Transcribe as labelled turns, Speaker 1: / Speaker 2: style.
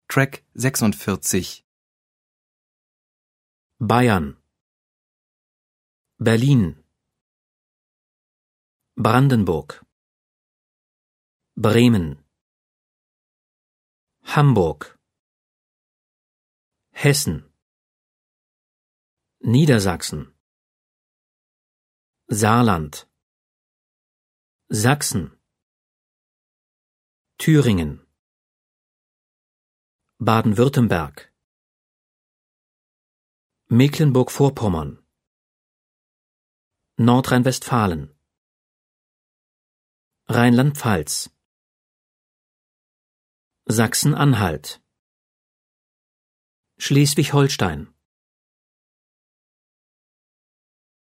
Speaker 1: Track 46.
Speaker 2: Bayern, Berlin, Brandenburg, Bremen, Hamburg, Hessen, Niedersachsen, Saarland, Sachsen, Thüringen, Baden-Württemberg, Mecklenburg-Vorpommern, Nordrhein-Westfalen, Rheinland-Pfalz, Sachsen-Anhalt, Schleswig-Holstein,